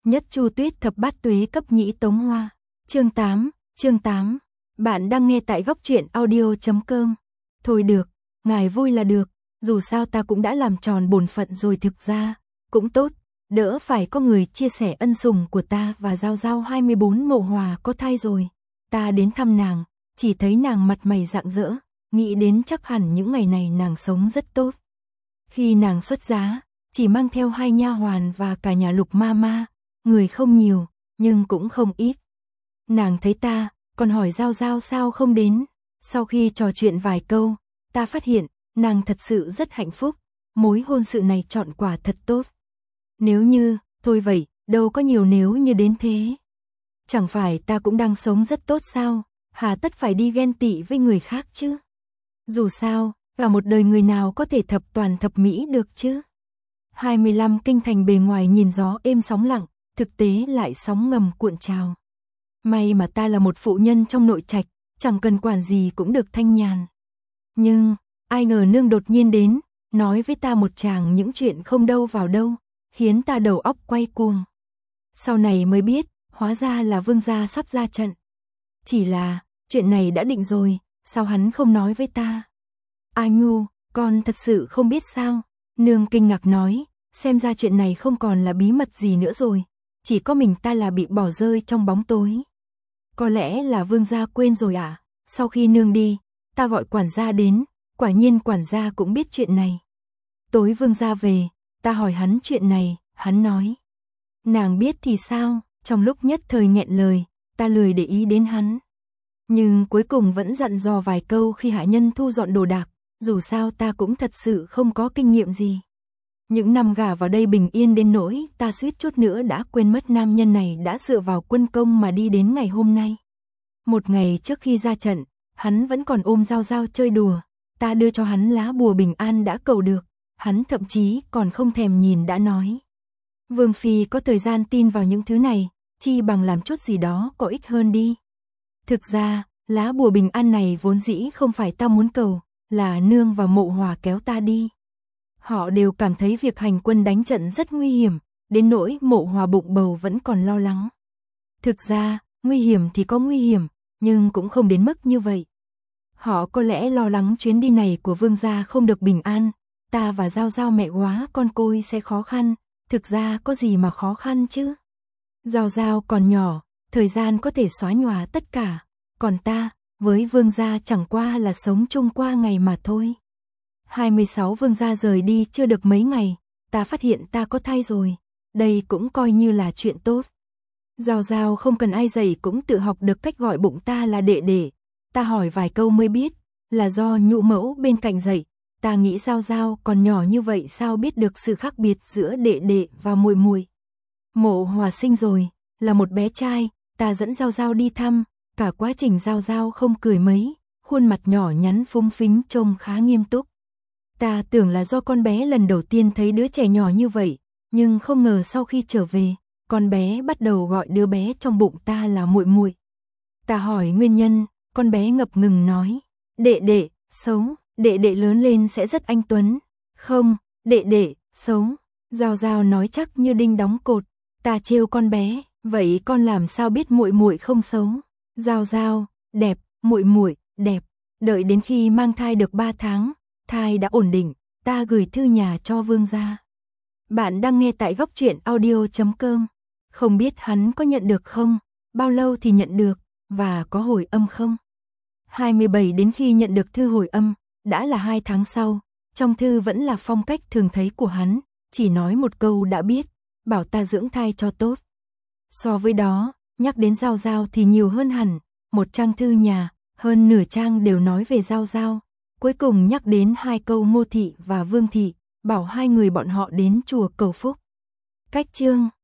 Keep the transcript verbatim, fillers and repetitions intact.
Nhất Chu Tuyết thập bát tuế cấp nhĩ tống hoa. Chương tám, chương tám. Bạn đang nghe tại góc truyện audio chấm com. Thôi được, ngài vui là được, dù sao ta cũng đã làm tròn bổn phận rồi, thực ra cũng tốt, đỡ phải có người chia sẻ ân sủng của ta và Giao Giao hai mươi bốn Mộ Hòa có thai rồi. Ta đến thăm nàng, chỉ thấy nàng mặt mày rạng rỡ, nghĩ đến chắc hẳn những ngày này nàng sống rất tốt. Khi nàng xuất giá, chỉ mang theo hai nha hoàn và cả nhà Lục ma ma, người không nhiều, nhưng cũng không ít. Nàng thấy ta, còn hỏi Giao Giao sao không đến. Sau khi trò chuyện vài câu, ta phát hiện, nàng thật sự rất hạnh phúc, mối hôn sự này chọn quả thật tốt. Nếu như, thôi vậy, đâu có nhiều nếu như đến thế. Chẳng phải ta cũng đang sống rất tốt sao, hà tất phải đi ghen tị với người khác chứ. Dù sao, cả một đời người nào có thể thập toàn thập mỹ được chứ. hai mươi lăm kinh thành bề ngoài nhìn gió êm sóng lặng, thực tế lại sóng ngầm cuộn trào. May mà ta là một phụ nhân trong nội trạch, chẳng cần quản gì cũng được thanh nhàn. Nhưng, ai ngờ nương đột nhiên đến, nói với ta một tràng những chuyện không đâu vào đâu, khiến ta đầu óc quay cuồng. Sau này mới biết, hóa ra là vương gia sắp ra trận. Chỉ là, chuyện này đã định rồi, sao hắn không nói với ta? Ai ngu, con thật sự không biết sao? Nương kinh ngạc nói, xem ra chuyện này không còn là bí mật gì nữa rồi, chỉ có mình ta là bị bỏ rơi trong bóng tối. Có lẽ là vương gia quên rồi à? Sau khi nương đi, ta gọi quản gia đến, quả nhiên quản gia cũng biết chuyện này. Tối vương gia về, ta hỏi hắn chuyện này, hắn nói. Nàng biết thì sao? Trong lúc nhất thời nghẹn lời, ta lười để ý đến hắn. Nhưng cuối cùng vẫn dặn dò vài câu khi hạ nhân thu dọn đồ đạc, dù sao ta cũng thật sự không có kinh nghiệm gì. Những năm gả vào đây bình yên đến nỗi ta suýt chút nữa đã quên mất nam nhân này đã dựa vào quân công mà đi đến ngày hôm nay. Một ngày trước khi ra trận, hắn vẫn còn ôm Giao Giao chơi đùa, ta đưa cho hắn lá bùa bình an đã cầu được, hắn thậm chí còn không thèm nhìn đã nói. Vương phi có thời gian tin vào những thứ này, chi bằng làm chút gì đó có ích hơn đi. Thực ra, lá bùa bình an này vốn dĩ không phải ta muốn cầu, là nương và Mộ Hòa kéo ta đi. Họ đều cảm thấy việc hành quân đánh trận rất nguy hiểm, đến nỗi Mộ Hòa bụng bầu vẫn còn lo lắng. Thực ra, nguy hiểm thì có nguy hiểm, nhưng cũng không đến mức như vậy. Họ có lẽ lo lắng chuyến đi này của vương gia không được bình an, ta và Giao Giao mẹ quá con côi sẽ khó khăn, thực ra có gì mà khó khăn chứ. Giao Giao còn nhỏ, thời gian có thể xóa nhòa tất cả, còn ta, với vương gia chẳng qua là sống chung qua ngày mà thôi. hai mươi sáu vương gia rời đi chưa được mấy ngày, ta phát hiện ta có thai rồi, đây cũng coi như là chuyện tốt. Giao Giao không cần ai dạy cũng tự học được cách gọi bụng ta là đệ đệ, ta hỏi vài câu mới biết, là do nhũ mẫu bên cạnh dạy, ta nghĩ Giao Giao còn nhỏ như vậy sao biết được sự khác biệt giữa đệ đệ và muội muội. Mộ Hòa sinh rồi, là một bé trai, ta dẫn Giao Giao đi thăm, cả quá trình Giao Giao không cười mấy, khuôn mặt nhỏ nhắn phúng phính trông khá nghiêm túc. Ta tưởng là do con bé lần đầu tiên thấy đứa trẻ nhỏ như vậy, nhưng không ngờ sau khi trở về, con bé bắt đầu gọi đứa bé trong bụng ta là muội muội. Ta hỏi nguyên nhân, con bé ngập ngừng nói, đệ đệ, xấu, đệ đệ lớn lên sẽ rất anh tuấn. Không, đệ đệ, xấu. Giao Giao nói chắc như đinh đóng cột. Ta trêu con bé, vậy con làm sao biết muội muội không xấu? Giao Giao, đẹp, muội muội, đẹp. Đợi đến khi mang thai được ba tháng, thai đã ổn định, ta gửi thư nhà cho vương gia. Bạn đang nghe tại góc truyện audio chấm com. Không biết hắn có nhận được không? Bao lâu thì nhận được? Và có hồi âm không? hai mươi bảy đến khi nhận được thư hồi âm, đã là hai tháng sau. Trong thư vẫn là phong cách thường thấy của hắn, chỉ nói một câu đã biết, bảo ta dưỡng thai cho tốt. So với đó, nhắc đến Giao Giao thì nhiều hơn hẳn, một trang thư nhà, hơn nửa trang đều nói về Giao Giao. Cuối cùng nhắc đến hai câu Ngô thị và Vương thị, bảo hai người bọn họ đến chùa cầu phúc. Cách chương